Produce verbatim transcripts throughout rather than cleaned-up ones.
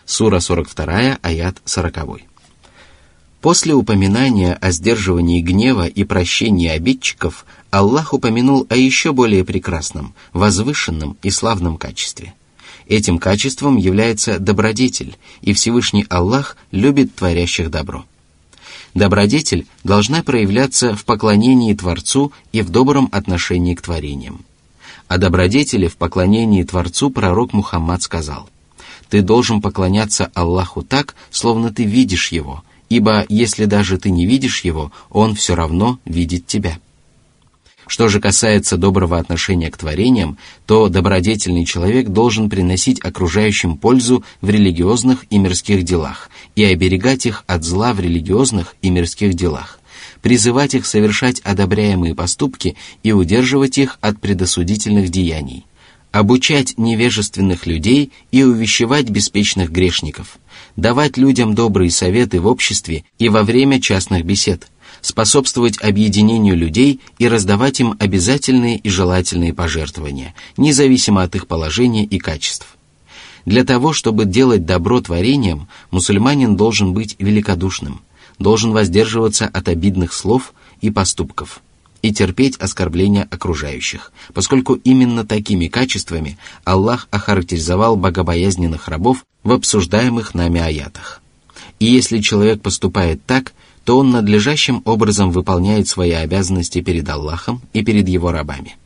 Сура сорок два, аят сорок. После упоминания о сдерживании гнева и прощении обидчиков, Аллах упомянул о еще более прекрасном, возвышенном и славном качестве. Этим качеством является добродетель, и Всевышний Аллах любит творящих добро. Добродетель должна проявляться в поклонении Творцу и в добром отношении к творениям. О добродетели в поклонении Творцу пророк Мухаммад сказал: «Ты должен поклоняться Аллаху так, словно ты видишь Его, ибо если даже ты не видишь Его, Он все равно видит тебя». Что же касается доброго отношения к творениям, то добродетельный человек должен приносить окружающим пользу в религиозных и мирских делах и оберегать их от зла в религиозных и мирских делах, призывать их совершать одобряемые поступки и удерживать их от предосудительных деяний, обучать невежественных людей и увещевать беспечных грешников, давать людям добрые советы в обществе и во время частных бесед, способствовать объединению людей и раздавать им обязательные и желательные пожертвования, независимо от их положения и качеств. Для того, чтобы делать добро творениям, мусульманин должен быть великодушным, должен воздерживаться от обидных слов и поступков и терпеть оскорбления окружающих, поскольку именно такими качествами Аллах охарактеризовал богобоязненных рабов в обсуждаемых нами аятах. И если человек поступает так, то он надлежащим образом выполняет свои обязанности перед Аллахом и перед его рабами.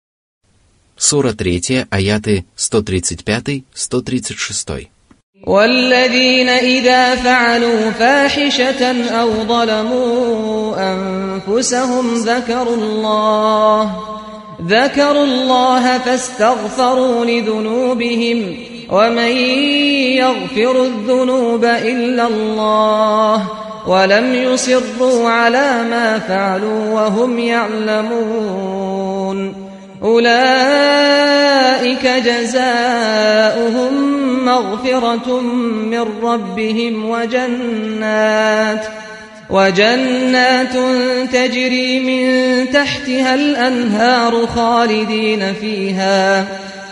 Сура три, аяты сто тридцать пять - сто тридцать шесть. والذين إذا فعلوا فاحشة أو ظلموا أنفسهم ذكروا الله ذكروا الله فاستغفروا لذنوبهم ومن يغفر الذنوب إلا الله ولم يصروا على ما فعلوا وهم يعلمون أولئك جزاؤهم مغفرة من ربهم وجنات وجنات تجري من تحتها الأنهار خالدين فيها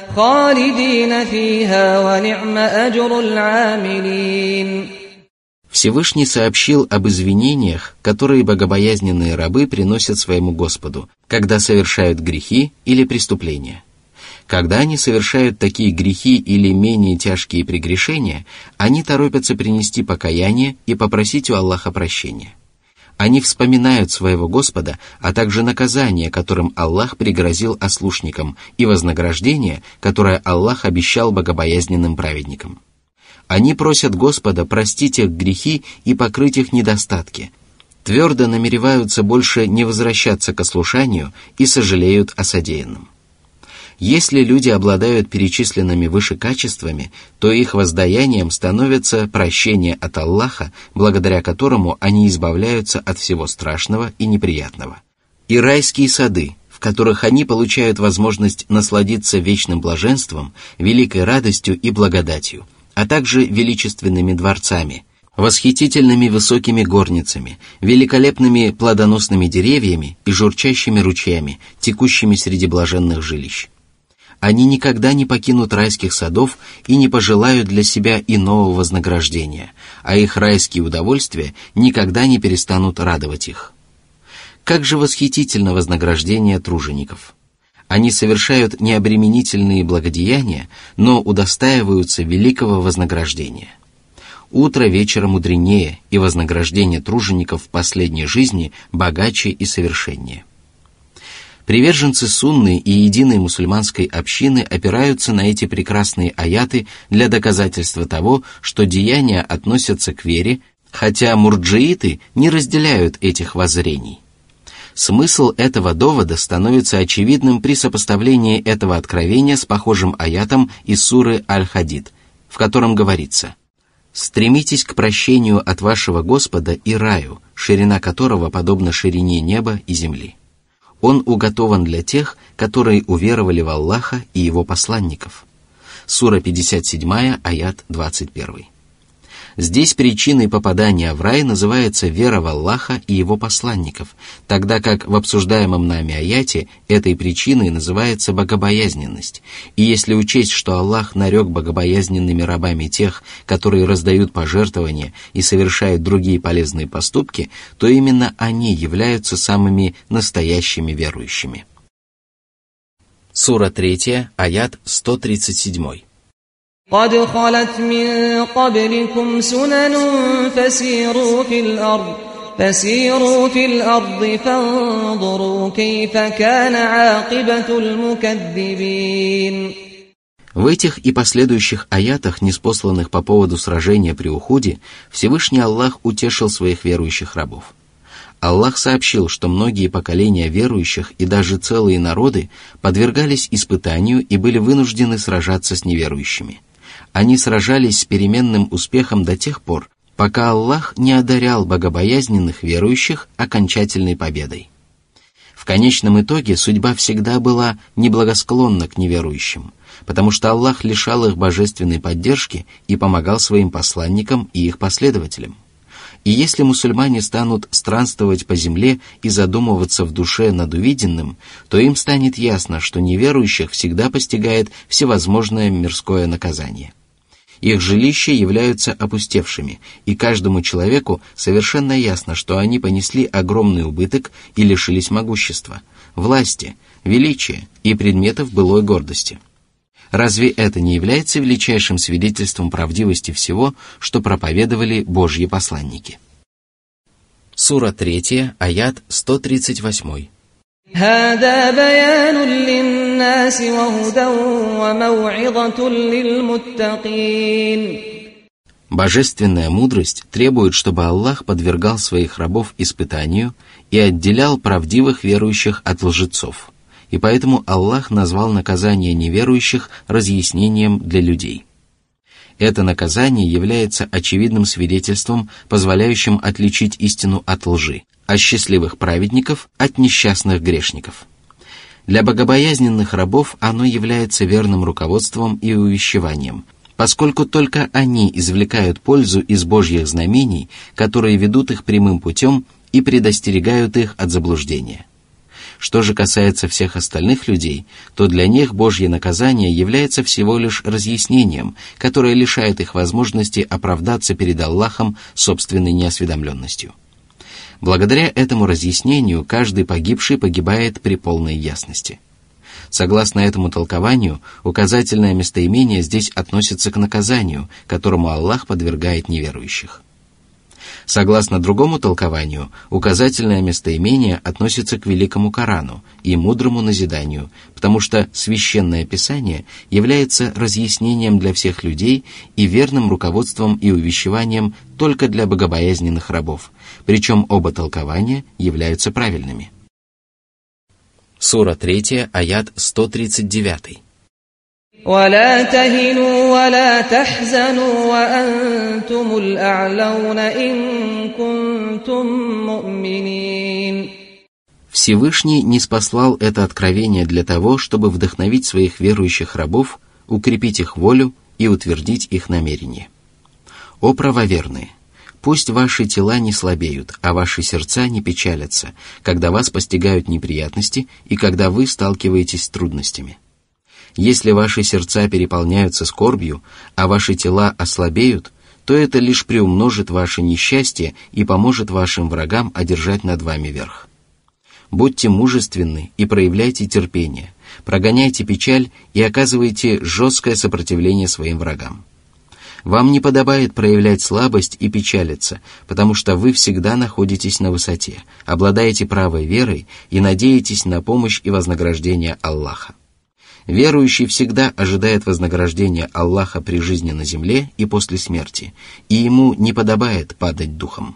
خالدين فيها ونعم أجر العاملين. Всевышний сообщил об извинениях, которые богобоязненные рабы приносят своему Господу, когда совершают грехи или преступления. Когда они совершают такие грехи или менее тяжкие прегрешения, они торопятся принести покаяние и попросить у Аллаха прощения. Они вспоминают своего Господа, а также наказание, которым Аллах пригрозил ослушникам, и вознаграждение, которое Аллах обещал богобоязненным праведникам. Они просят Господа простить их грехи и покрыть их недостатки, твердо намереваются больше не возвращаться к ослушанию и сожалеют о содеянном. Если люди обладают перечисленными выше качествами, то их воздаянием становится прощение от Аллаха, благодаря которому они избавляются от всего страшного и неприятного. И райские сады, в которых они получают возможность насладиться вечным блаженством, великой радостью и благодатью, а также величественными дворцами, восхитительными высокими горницами, великолепными плодоносными деревьями и журчащими ручьями, текущими среди блаженных жилищ. Они никогда не покинут райских садов и не пожелают для себя иного вознаграждения, а их райские удовольствия никогда не перестанут радовать их. Как же восхитительно вознаграждение тружеников! Они совершают необременительные благодеяния, но удостаиваются великого вознаграждения. Утро вечера мудренее, и вознаграждение тружеников в последней жизни богаче и совершеннее. Приверженцы сунны и единой мусульманской общины опираются на эти прекрасные аяты для доказательства того, что деяния относятся к вере, хотя мурджииты не разделяют этих воззрений. Смысл этого довода становится очевидным при сопоставлении этого откровения с похожим аятом из суры Аль-Хадид, в котором говорится: «Стремитесь к прощению от вашего Господа и раю, ширина которого подобна ширине неба и земли. Он уготован для тех, которые уверовали в Аллаха и Его посланников». Сура пятьдесят семь, аят двадцать один. Здесь причиной попадания в рай называется вера в Аллаха и Его посланников, тогда как в обсуждаемом нами аяте этой причиной называется богобоязненность. И если учесть, что Аллах нарек богобоязненными рабами тех, которые раздают пожертвования и совершают другие полезные поступки, то именно они являются самыми настоящими верующими. Сура третья, аят сто тридцать семь. قد خلت من قبلكم سنن فسيروا في الأرض فسيروا في الأرض فانظروا كيف كان عاقبة المكذبين. В этих и последующих аятах, ниспосланных по поводу сражения при Ухуде, Всевышний Аллах утешил своих верующих рабов. Аллах сообщил, что многие поколения верующих и даже целые народы подвергались испытанию и были вынуждены сражаться с неверующими. Они сражались с переменным успехом до тех пор, пока Аллах не одарял богобоязненных верующих окончательной победой. В конечном итоге судьба всегда была неблагосклонна к неверующим, потому что Аллах лишал их божественной поддержки и помогал своим посланникам и их последователям. И если мусульмане станут странствовать по земле и задумываться в душе над увиденным, то им станет ясно, что неверующих всегда постигает всевозможное мирское наказание. Их жилища являются опустевшими, и каждому человеку совершенно ясно, что они понесли огромный убыток и лишились могущества, власти, величия и предметов былой гордости. Разве это не является величайшим свидетельством правдивости всего, что проповедовали Божьи посланники? Сура третья, аят сто тридцать восемь. هذا بيان للناس وهدى وموعظة للمتقين. Божественная мудрость требует, чтобы Аллах подвергал своих рабов испытанию и отделял правдивых верующих от лжецов. И поэтому Аллах назвал наказание неверующих разъяснением для людей. Это наказание является очевидным свидетельством, позволяющим отличить истину от лжи, а счастливых праведников от несчастных грешников. Для богобоязненных рабов оно является верным руководством и увещеванием, поскольку только они извлекают пользу из Божьих знамений, которые ведут их прямым путем и предостерегают их от заблуждения. Что же касается всех остальных людей, то для них Божье наказание является всего лишь разъяснением, которое лишает их возможности оправдаться перед Аллахом собственной неосведомленностью. Благодаря этому разъяснению каждый погибший погибает при полной ясности. Согласно этому толкованию, указательное местоимение здесь относится к наказанию, которому Аллах подвергает неверующих. Согласно другому толкованию, указательное местоимение относится к Великому Корану и мудрому назиданию, потому что Священное Писание является разъяснением для всех людей и верным руководством и увещеванием только для богобоязненных рабов, причем оба толкования являются правильными. Сура третья, аят сто тридцать девять. ولا تهنوا ولا تحزنوا وأنتم الأعلون إن كنتم مؤمنين. Всевышний ниспослал это откровение для того, чтобы вдохновить своих верующих рабов, укрепить их волю и утвердить их намерения. О правоверные! Пусть ваши тела не слабеют, а ваши сердца не печалятся, когда вас постигают неприятности и когда вы сталкиваетесь с трудностями. Если ваши сердца переполняются скорбью, а ваши тела ослабеют, то это лишь приумножит ваше несчастье и поможет вашим врагам одержать над вами верх. Будьте мужественны и проявляйте терпение, прогоняйте печаль и оказывайте жесткое сопротивление своим врагам. Вам не подобает проявлять слабость и печалиться, потому что вы всегда находитесь на высоте, обладаете правой верой и надеетесь на помощь и вознаграждение Аллаха. Верующий всегда ожидает вознаграждения Аллаха при жизни на земле и после смерти, и ему не подобает падать духом.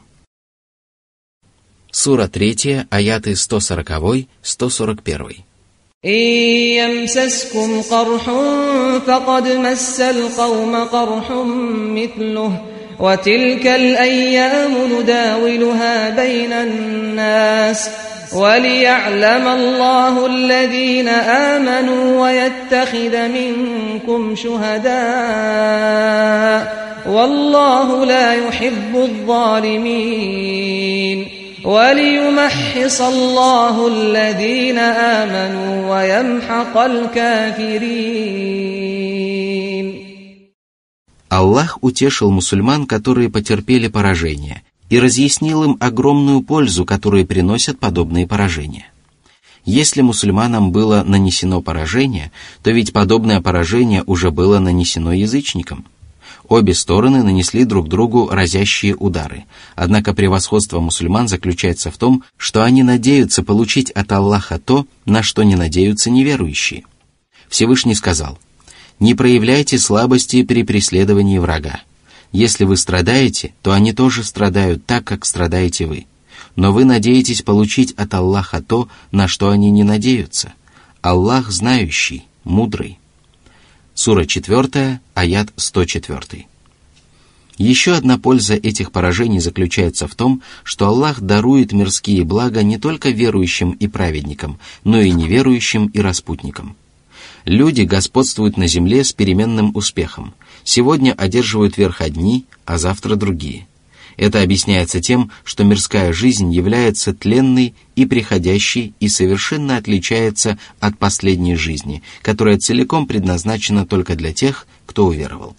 Сура третья, аяты сто сорок - сто сорок один. إن يمسسكم قرح فقد مس القوم قرح مثله وتلك الأيام نداولها بين الناس وليعلم الله الذين آمنوا ويتخذ منكم شهداء والله لا يحب الظالمين وليمحص الله الذين آمنوا ويمحق الكافرين. Аллах утешил мусульман, которые потерпели поражение, и разъяснил им огромную пользу, которую приносят подобные поражения. Если мусульманам было нанесено поражение, то ведь подобное поражение уже было нанесено язычникам. Обе стороны нанесли друг другу разящие удары, однако превосходство мусульман заключается в том, что они надеются получить от Аллаха то, на что не надеются неверующие. Всевышний сказал: «Не проявляйте слабости при преследовании врага. Если вы страдаете, то они тоже страдают так, как страдаете вы. Но вы надеетесь получить от Аллаха то, на что они не надеются. Аллах знающий, мудрый». Сура четвёртая, аят сто четыре. Еще одна польза этих поражений заключается в том, что Аллах дарует мирские блага не только верующим и праведникам, но и неверующим и распутникам. Люди господствуют на земле с переменным успехом. Сегодня одерживают верх одни, а завтра другие. Это объясняется тем, что мирская жизнь является тленной и приходящей и совершенно отличается от последней жизни, которая целиком предназначена только для тех, кто уверовал.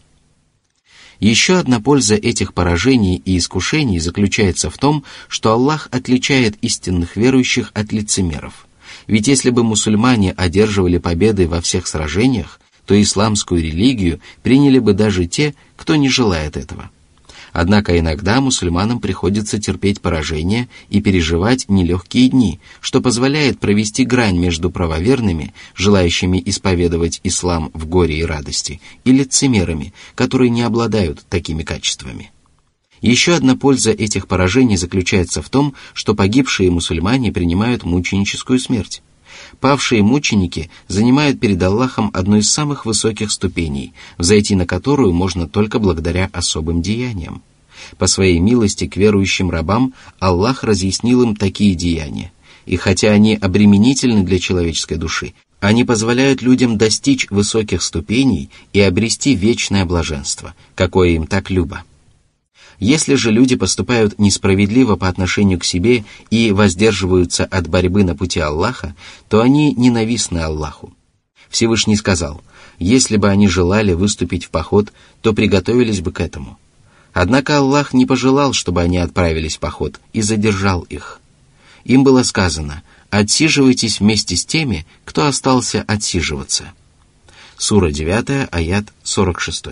Еще одна польза этих поражений и искушений заключается в том, что Аллах отличает истинных верующих от лицемеров. Ведь если бы мусульмане одерживали победы во всех сражениях, то исламскую религию приняли бы даже те, кто не желает этого. Однако иногда мусульманам приходится терпеть поражение и переживать нелегкие дни, что позволяет провести грань между правоверными, желающими исповедовать ислам в горе и радости, и лицемерами, которые не обладают такими качествами. Еще одна польза этих поражений заключается в том, что погибшие мусульмане принимают мученическую смерть. Павшие мученики занимают перед Аллахом одну из самых высоких ступеней, взойти на которую можно только благодаря особым деяниям. По своей милости к верующим рабам Аллах разъяснил им такие деяния, и хотя они обременительны для человеческой души, они позволяют людям достичь высоких ступеней и обрести вечное блаженство, какое им так любо. Если же люди поступают несправедливо по отношению к себе и воздерживаются от борьбы на пути Аллаха, то они ненавистны Аллаху. Всевышний сказал: если бы они желали выступить в поход, то приготовились бы к этому. Однако Аллах не пожелал, чтобы они отправились в поход, и задержал их. Им было сказано: отсиживайтесь вместе с теми, кто остался отсиживаться. Сура девятая, аят сорок шесть.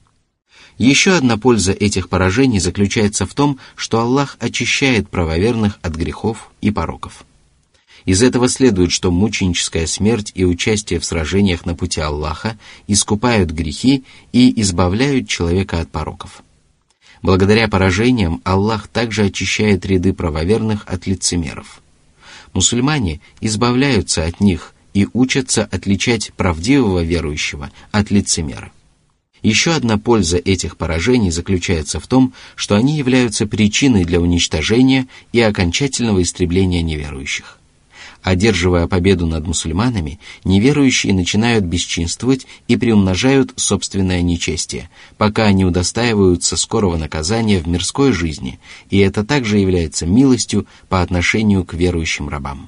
Еще одна польза этих поражений заключается в том, что Аллах очищает правоверных от грехов и пороков. Из этого следует, что мученическая смерть и участие в сражениях на пути Аллаха искупают грехи и избавляют человека от пороков. Благодаря поражениям Аллах также очищает ряды правоверных от лицемеров. Мусульмане избавляются от них и учатся отличать правдивого верующего от лицемера. Еще одна польза этих поражений заключается в том, что они являются причиной для уничтожения и окончательного истребления неверующих. Одерживая победу над мусульманами, неверующие начинают бесчинствовать и приумножают собственное нечестие, пока они удостаиваются скорого наказания в мирской жизни, и это также является милостью по отношению к верующим рабам.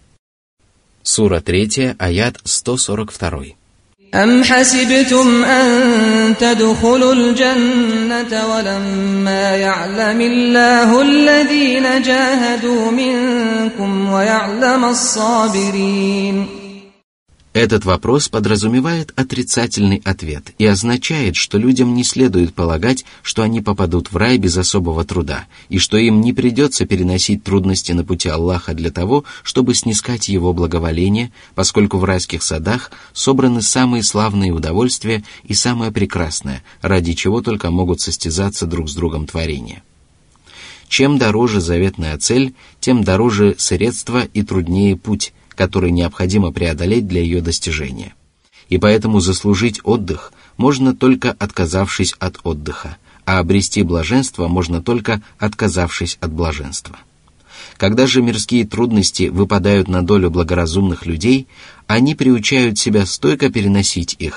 Сура третья, аят сто сорок два. أَمْ حَسِبْتُمْ أَن تَدْخُلُوا الْجَنَّةَ وَلَمَّا يَعْلَمِ اللَّهُ الَّذِينَ جَاهَدُوا مِنكُمْ وَيَعْلَمَ الصَّابِرِينَ. Этот вопрос подразумевает отрицательный ответ и означает, что людям не следует полагать, что они попадут в рай без особого труда, и что им не придется переносить трудности на пути Аллаха для того, чтобы снискать Его благоволение, поскольку в райских садах собраны самые славные удовольствия и самое прекрасное, ради чего только могут состязаться друг с другом творения. Чем дороже заветная цель, тем дороже средства и труднее путь, который необходимо преодолеть для ее достижения. И поэтому заслужить отдых можно только отказавшись от отдыха, а обрести блаженство можно только отказавшись от блаженства. Когда же мирские трудности выпадают на долю благоразумных людей, они приучают себя стойко переносить их,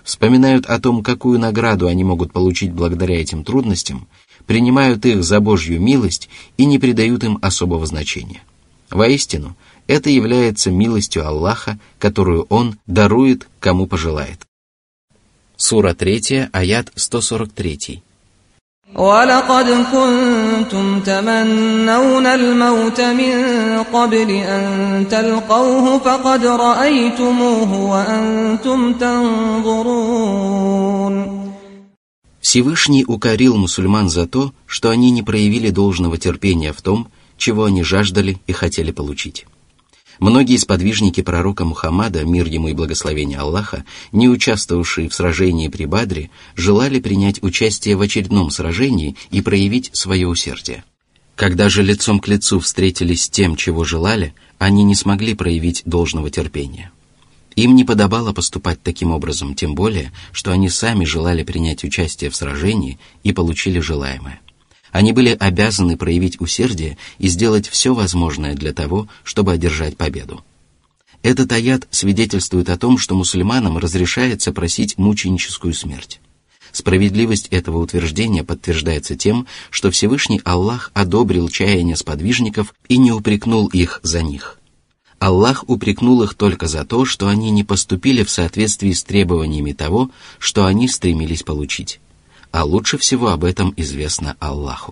вспоминают о том, какую награду они могут получить благодаря этим трудностям, принимают их за Божью милость и не придают им особого значения. Воистину, это является милостью Аллаха, которую Он дарует, кому пожелает. Сура третья, аят сто сорок три. وَلَقَدْ كُنْتُمْ تَمَنَّوْنَ الْمَوْتَ مِنْ قَبْلِ أَنْ تَلْقَوْهُ فَقَدْ رَأَيْتُمُوهُ وَأَنْتُمْ تَنْظُرُونَ. Всевышний укорил мусульман за то, что они не проявили должного терпения в том, чего они жаждали и хотели получить. Многие сподвижники пророка Мухаммада, мир ему и благословение Аллаха, не участвовавшие в сражении при Бадре, желали принять участие в очередном сражении и проявить свое усердие. Когда же лицом к лицу встретились с тем, чего желали, они не смогли проявить должного терпения. Им не подобало поступать таким образом, тем более, что они сами желали принять участие в сражении и получили желаемое. Они были обязаны проявить усердие и сделать все возможное для того, чтобы одержать победу. Этот аят свидетельствует о том, что мусульманам разрешается просить мученическую смерть. Справедливость этого утверждения подтверждается тем, что Всевышний Аллах одобрил чаяния сподвижников и не упрекнул их за них. Аллах упрекнул их только за то, что они не поступили в соответствии с требованиями того, что они стремились получить. А лучше всего об этом известно Аллаху.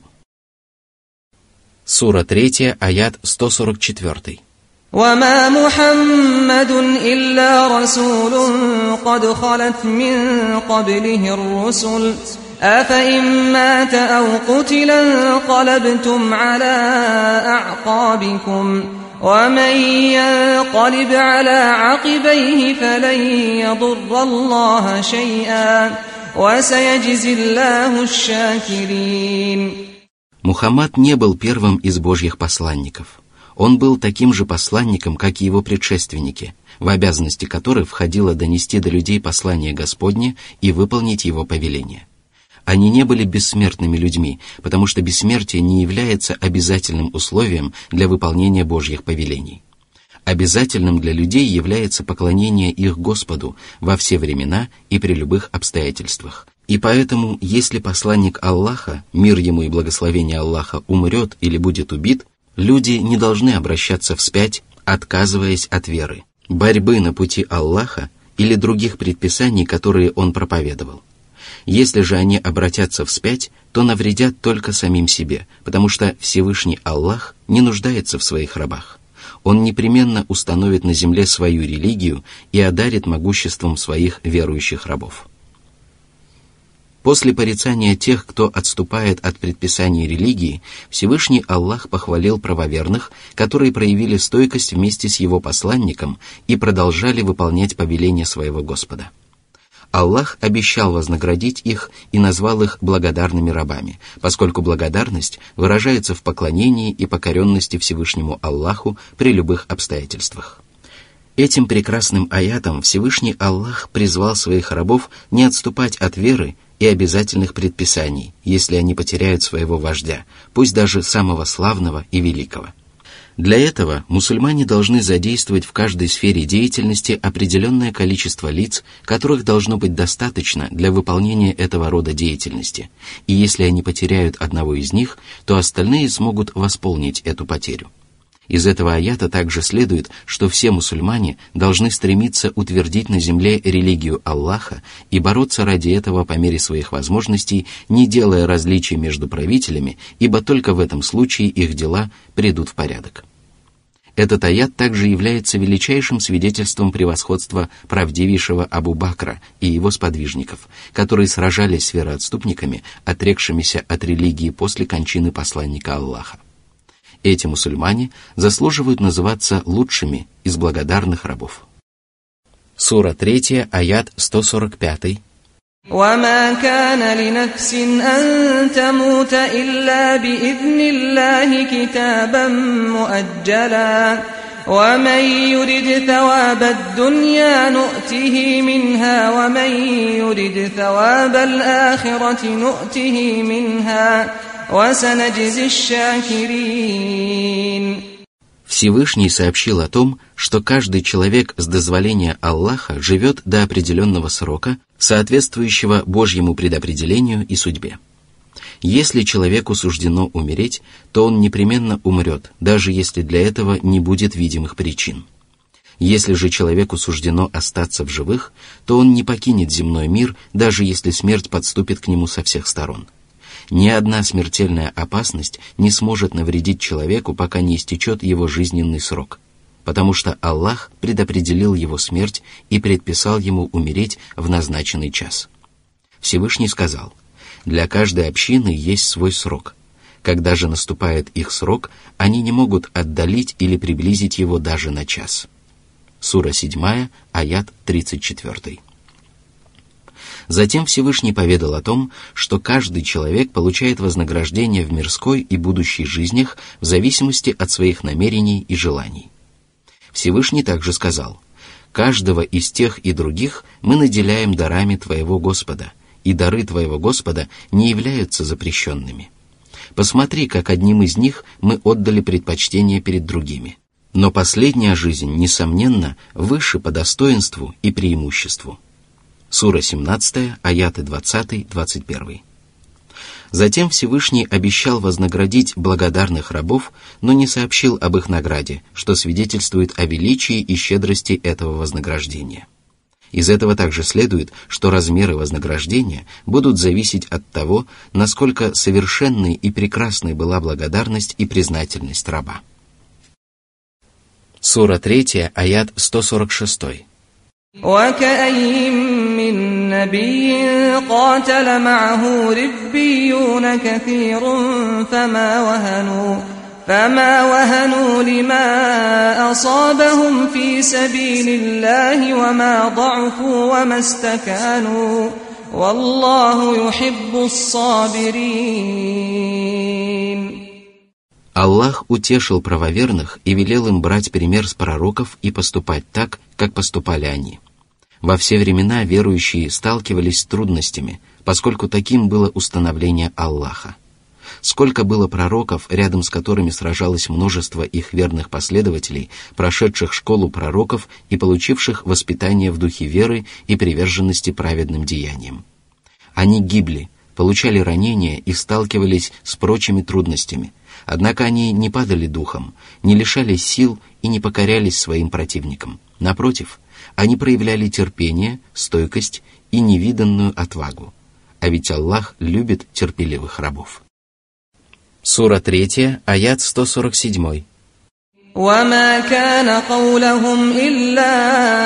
Сура третья, аят сто сорок четыре. وَمَا مُحَمَّدٌ إِلَّا رَسُولٌ قَدْ خَلَتْ مِنْ قَبْلِهِ الرُّسُلُ أَفَإِنْ مَاتَ أَوْ قُتِلَ انقَلَبْتُمْ عَلَى أَعْقَابِكُمْ وَمَنْ يَنقَلِبْ عَلَى عَقِبَيْهِ فَلَنْ يَضُرَّ اللَّهَ شَيْئًا وَسَيَجْزِي اللَّهُ الشَّاكِرِينَ. Мухаммад не был первым из Божьих посланников. Он был таким же посланником, как и его предшественники, в обязанности которых входило донести до людей послание Господне и выполнить его повеление. Они не были бессмертными людьми, потому что бессмертие не является обязательным условием для выполнения Божьих повелений. Обязательным для людей является поклонение их Господу во все времена и при любых обстоятельствах. И поэтому, если посланник Аллаха, мир ему и благословение Аллаха, умрет или будет убит, люди не должны обращаться вспять, отказываясь от веры, борьбы на пути Аллаха или других предписаний, которые он проповедовал. Если же они обратятся вспять, то навредят только самим себе, потому что Всевышний Аллах не нуждается в своих рабах. Он непременно установит на земле свою религию и одарит могуществом своих верующих рабов. После порицания тех, кто отступает от предписаний религии, Всевышний Аллах похвалил правоверных, которые проявили стойкость вместе с его посланником и продолжали выполнять повеления своего Господа. Аллах обещал вознаградить их и назвал их благодарными рабами, поскольку благодарность выражается в поклонении и покоренности Всевышнему Аллаху при любых обстоятельствах. Этим прекрасным аятом Всевышний Аллах призвал своих рабов не отступать от веры и обязательных предписаний, если они потеряют своего вождя, пусть даже самого славного и великого. Для этого мусульмане должны задействовать в каждой сфере деятельности определенное количество лиц, которых должно быть достаточно для выполнения этого рода деятельности, и если они потеряют одного из них, то остальные смогут восполнить эту потерю. Из этого аята также следует, что все мусульмане должны стремиться утвердить на земле религию Аллаха и бороться ради этого по мере своих возможностей, не делая различий между правителями, ибо только в этом случае их дела придут в порядок. Этот аят также является величайшим свидетельством превосходства правдивейшего Абу Бакра и его сподвижников, которые сражались с вероотступниками, отрекшимися от религии после кончины посланника Аллаха. Эти мусульмане заслуживают называться лучшими из благодарных рабов. Сура третья, аят сто сорок пять. وَمَا كَانَ لِنَفْسٍ أَن تَمُوتَ إِلَّا بِإِذْنِ اللَّهِ كِتَابًا مُؤَجَّلًا وَمَن يُرِدْ ثَوَابَ الدُّنْيَا نُؤْتِهِ مِنْهَا وَمَن يُرِدْ ثَوَابَ الْآخِرَةِ نُؤْتِهِ مِنْهَا وَسَنَجْزِي الشَّاكِرِينَ. Всевышний сообщил о том, что каждый человек с дозволения Аллаха живет до определенного срока, соответствующего Божьему предопределению и судьбе. Если человеку суждено умереть, то он непременно умрет, даже если для этого не будет видимых причин. Если же человеку суждено остаться в живых, то он не покинет земной мир, даже если смерть подступит к нему со всех сторон. Ни одна смертельная опасность не сможет навредить человеку, пока не истечет его жизненный срок, потому что Аллах предопределил его смерть и предписал ему умереть в назначенный час. Всевышний сказал: «Для каждой общины есть свой срок. Когда же наступает их срок, они не могут отдалить или приблизить его даже на час». Сура седьмая, аят тридцать четыре. Затем Всевышний поведал о том, что каждый человек получает вознаграждение в мирской и будущей жизнях в зависимости от своих намерений и желаний. Всевышний также сказал: «Каждого из тех и других мы наделяем дарами твоего Господа, и дары твоего Господа не являются запрещенными. Посмотри, как одним из них мы отдали предпочтение перед другими. Но последняя жизнь, несомненно, выше по достоинству и преимуществу». Сура семнадцатая, аяты двадцать-двадцать один. Затем Всевышний обещал вознаградить благодарных рабов, но не сообщил об их награде, что свидетельствует о величии и щедрости этого вознаграждения. Из этого также следует, что размеры вознаграждения будут зависеть от того, насколько совершенной и прекрасной была благодарность и признательность раба. Сура третья, аят сто сорок шесть. وَكَأَيِّن مِّن نَّبِيٍّ قَاتَلَ مَعَهُ رِبِّيُّونَ كَثِيرٌ فَمَا وَهَنُوا فَمَا وَهَنُوا لِمَا أَصَابَهُمْ فِي سَبِيلِ اللَّهِ وَمَا ضَعُفُوا وَمَا اسْتَكَانُوا وَاللَّهُ يُحِبُّ الصَّابِرِينَ. Аллах утешил правоверных и велел им брать пример с пророков и поступать так, как поступали они. Во все времена верующие сталкивались с трудностями, поскольку таким было установление Аллаха. Сколько было пророков, рядом с которыми сражалось множество их верных последователей, прошедших школу пророков и получивших воспитание в духе веры и приверженности праведным деяниям. Они гибли, получали ранения и сталкивались с прочими трудностями, однако они не падали духом, не лишались сил и не покорялись своим противникам. Напротив, они проявляли терпение, стойкость и невиданную отвагу. А ведь Аллах любит терпеливых рабов. Сура третья, аят сто сорок семь. وَمَا كَانَ قَوْلَهُمْ إِلَّا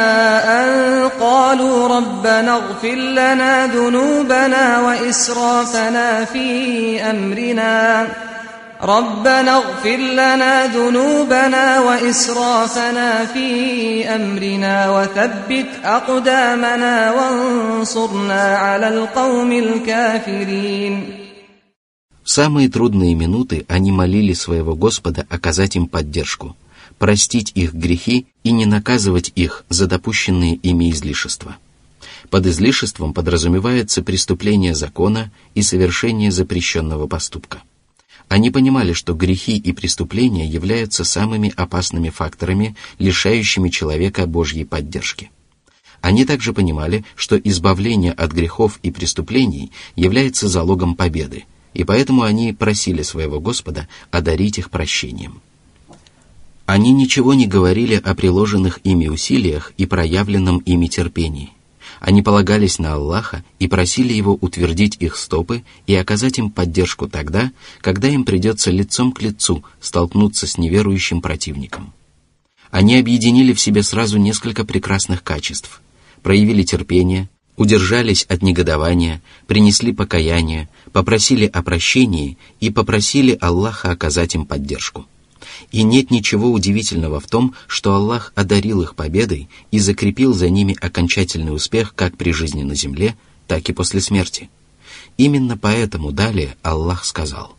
أَن قَالُوا رَبَّنَا اغْفِرْ لَنَا ذُنُوبَنَا وَإِسْرَافَنَا فِي أَمْرِنَا رَبَّنَا اغْفِرْ لَنَا ذُنُوبَنَا وَإِسْرَافَنَا فِي أَمْرِنَا وَثَبِّتْ أَقْدَامَنَا وَانصُرْنَا عَلَى الْقَوْمِ الْكَافِرِينَ. В самые трудные минуты они молили своего Господа оказать им поддержку, простить их грехи и не наказывать их за допущенные ими излишества. Под излишеством подразумевается преступление закона и совершение запрещенного поступка. Они понимали, что грехи и преступления являются самыми опасными факторами, лишающими человека Божьей поддержки. Они также понимали, что избавление от грехов и преступлений является залогом победы, и поэтому они просили своего Господа одарить их прощением. Они ничего не говорили о приложенных ими усилиях и проявленном ими терпении. Они полагались на Аллаха и просили Его утвердить их стопы и оказать им поддержку тогда, когда им придется лицом к лицу столкнуться с неверующим противником. Они объединили в себе сразу несколько прекрасных качеств, проявили терпение, удержались от негодования, принесли покаяние, попросили о прощении и попросили Аллаха оказать им поддержку. И нет ничего удивительного в том, что Аллах одарил их победой и закрепил за ними окончательный успех как при жизни на земле, так и после смерти. Именно поэтому далее Аллах сказал.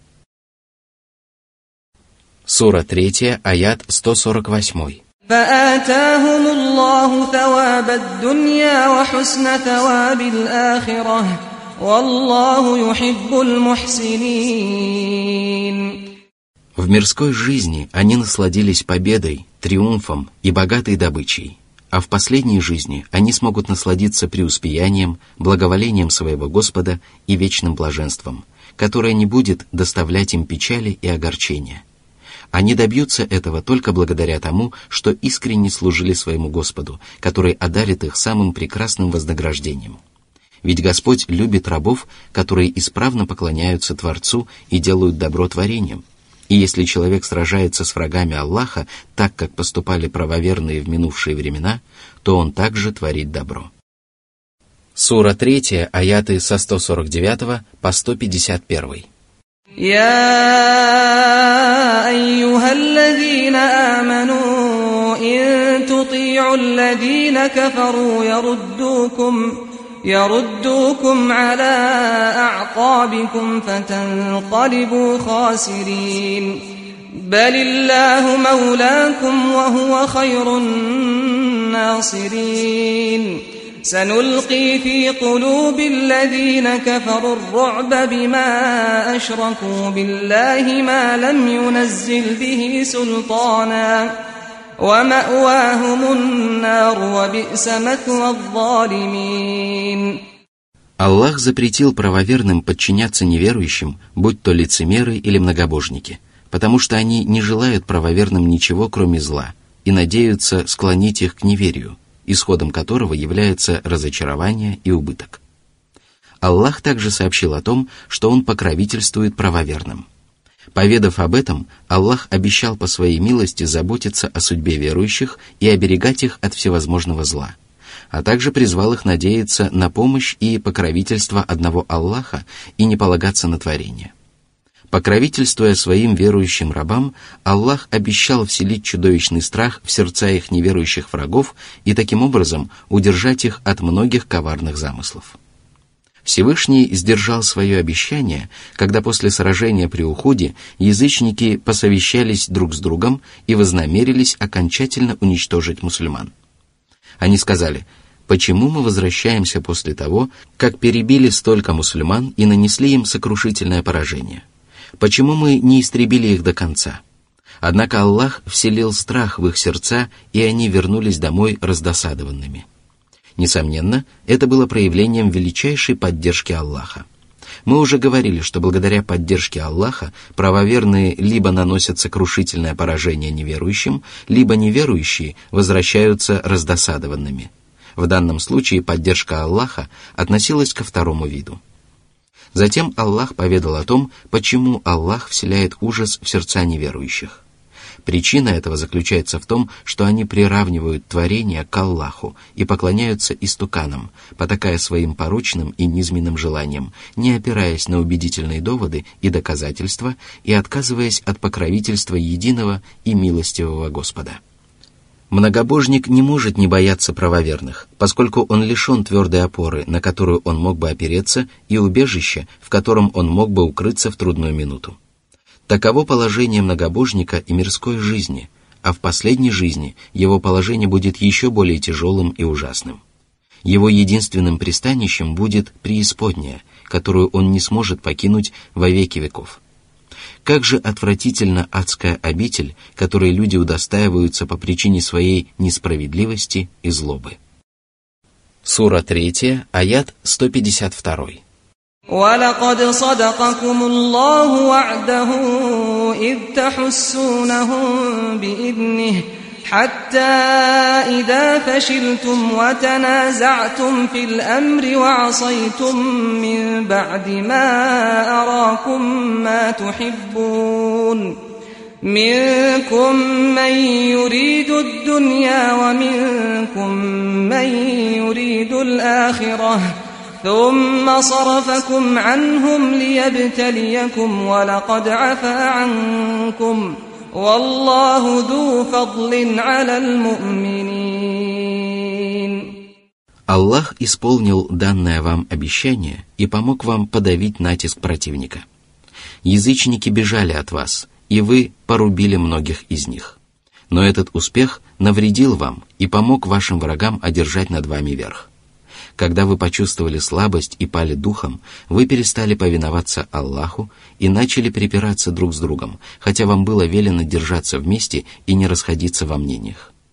Сура третья, аят сто сорок восемь. فآتاهم الله ثواب الدنيا وحسن ثواب الآخرة والله يحب المحسنين. В мирской жизни они насладились победой, триумфом и богатой добычей, А в последней жизни они смогут насладиться преуспеянием, благоволением своего Господа и вечным блаженством, которое не будет доставлять им печали и огорчения. Они добьются этого только благодаря тому, что искренне служили своему Господу, который одарит их самым прекрасным вознаграждением. Ведь Господь любит рабов, которые исправно поклоняются Творцу и делают добро творением. И если человек сражается с врагами Аллаха, так как поступали правоверные в минувшие времена, то он также творит добро. Сура третья, аяты со сто сорок девятого по сто пятьдесят один. يا أيها الذين آمنوا إن تطيعوا الذين كفروا يردوكم يردوكم على أعقابكم فتنقلبوا خاسرين بل الله مولاكم وهو خير الناصرين سنلقي في قلوب الذين كفروا الرعب بما أشركوا بالله ما لم ينزل به سلطانا ومأواهم النار وبئس مثوى الظالمين. Аллах запретил правоверным подчиняться неверующим, будь то лицемеры или многобожники, потому что они не желают правоверным ничего, кроме зла, и надеются склонить их к неверию, исходом которого является разочарование и убыток. Аллах также сообщил о том, что Он покровительствует правоверным. Поведав об этом, Аллах обещал по своей милости заботиться о судьбе верующих и оберегать их от всевозможного зла, а также призвал их надеяться на помощь и покровительство одного Аллаха и не полагаться на творение. Покровительствуя своим верующим рабам, Аллах обещал вселить чудовищный страх в сердца их неверующих врагов и таким образом удержать их от многих коварных замыслов. Всевышний сдержал свое обещание, когда после сражения при Ухуде язычники посовещались друг с другом и вознамерились окончательно уничтожить мусульман. Они сказали: «Почему мы возвращаемся после того, как перебили столько мусульман и нанесли им сокрушительное поражение? Почему мы не истребили их до конца?» Однако Аллах вселил страх в их сердца, и они вернулись домой раздосадованными. Несомненно, это было проявлением величайшей поддержки Аллаха. Мы уже говорили, что благодаря поддержке Аллаха правоверные либо наносят сокрушительное поражение неверующим, либо неверующие возвращаются раздосадованными. В данном случае поддержка Аллаха относилась ко второму виду. Затем Аллах поведал о том, почему Аллах вселяет ужас в сердца неверующих. Причина этого заключается в том, что они приравнивают творение к Аллаху и поклоняются истуканам, потакая своим порочным и низменным желаниям, не опираясь на убедительные доводы и доказательства и отказываясь от покровительства единого и милостивого Господа. Многобожник не может не бояться правоверных, поскольку он лишен твердой опоры, на которую он мог бы опереться, и убежища, в котором он мог бы укрыться в трудную минуту. Таково положение многобожника и мирской жизни, а в последней жизни его положение будет еще более тяжелым и ужасным. Его единственным пристанищем будет преисподняя, которую он не сможет покинуть во веки веков. Как же отвратительна адская обитель, которой люди удостаиваются по причине своей несправедливости и злобы. Сура третья, аят сто пятьдесят два. وَلَقَدْ صَدَقَكُمُ اللَّهُ وَعْدَهُ إِذْ تَحُسُّونَهُم بِإِذْنِهِ حَتَّى إِذَا فَشِلْتُمْ وَتَنَازَعْتُمْ فِي الْأَمْرِ وَعَصَيْتُم مِّن بَعْدِ مَا أَرَاكُم مَّا تُحِبُّونَ مِنكُم مَّن يُرِيدُ الدُّنْيَا وَمِنكُم مَّن يُرِيدُ الْآخِرَةَ ثم صرفكم عنهم ليبتليكم ولقد عفا عنكم والله ذو فضل على المؤمنين. Аллах исполнил данное вам обещание и помог вам подавить натиск противника. Язычники бежали от вас, и вы порубили многих из них. Но этот успех навредил вам и помог вашим врагам одержать над вами верх. Когда вы почувствовали слабость и пали духом, вы перестали повиноваться Аллаху и начали припираться друг с другом, хотя вам было велено держаться вместе и не расходиться во мнениях.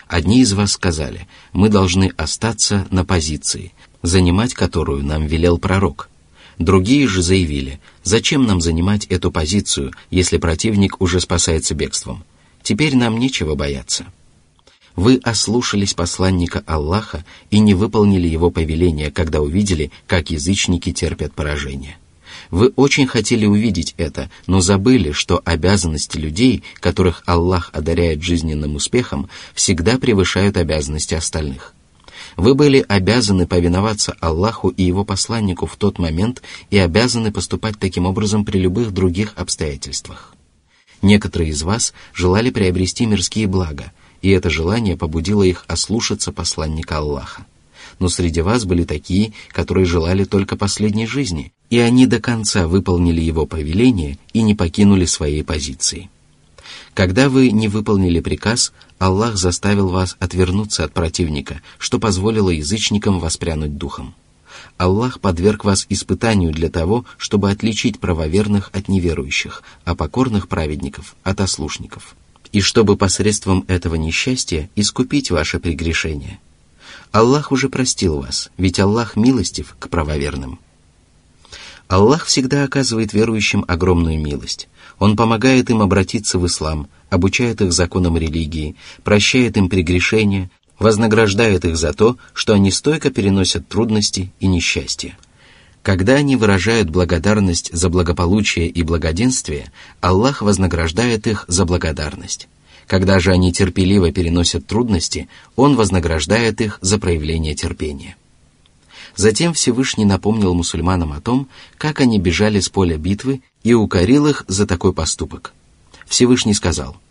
Одни из вас сказали: мы должны остаться на позиции, занимать которую нам велел пророк. Другие же заявили: зачем нам занимать эту позицию, если противник уже спасается бегством? Теперь нам нечего бояться. Вы ослушались посланника Аллаха и не выполнили его повеления, когда увидели, как язычники терпят поражение. Вы очень хотели увидеть это, но забыли, что обязанности людей, которых Аллах одаряет жизненным успехом, всегда превышают обязанности остальных. Вы были обязаны повиноваться Аллаху и его посланнику в тот момент и обязаны поступать таким образом при любых других обстоятельствах. Некоторые из вас желали приобрести мирские блага, и это желание побудило их ослушаться посланника Аллаха. Но среди вас были такие, которые желали только последней жизни, и они до конца выполнили его повеление и не покинули своей позиции. Когда вы не выполнили приказ, Аллах заставил вас отвернуться от противника, что позволило язычникам воспрянуть духом. Аллах подверг вас испытанию для того, чтобы отличить правоверных от неверующих, а покорных праведников от ослушников, и чтобы посредством этого несчастья искупить ваше прегрешение. Аллах уже простил вас, ведь Аллах милостив к правоверным. Аллах всегда оказывает верующим огромную милость. Он помогает им обратиться в ислам, обучает их законам религии, прощает им прегрешения, вознаграждает их за то, что они стойко переносят трудности и несчастья. Когда они выражают благодарность за благополучие и благоденствие, Аллах вознаграждает их за благодарность. Когда же они терпеливо переносят трудности, Он вознаграждает их за проявление терпения. Затем Всевышний напомнил мусульманам о том, как они бежали с поля битвы, и укорил их за такой поступок. Всевышний сказал: